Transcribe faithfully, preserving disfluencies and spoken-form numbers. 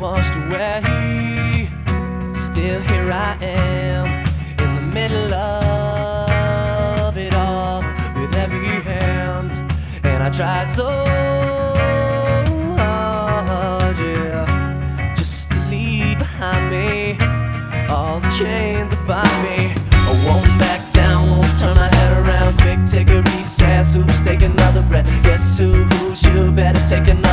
washed away. Still here I am, in the middle of it all, with heavy hands. And I try so hard, yeah, just to leave behind me all the chains that bind me. I won't back down, won't turn my head around. Quick, take a recess. Who's taking another breath? Guess who? Who's you? Better take another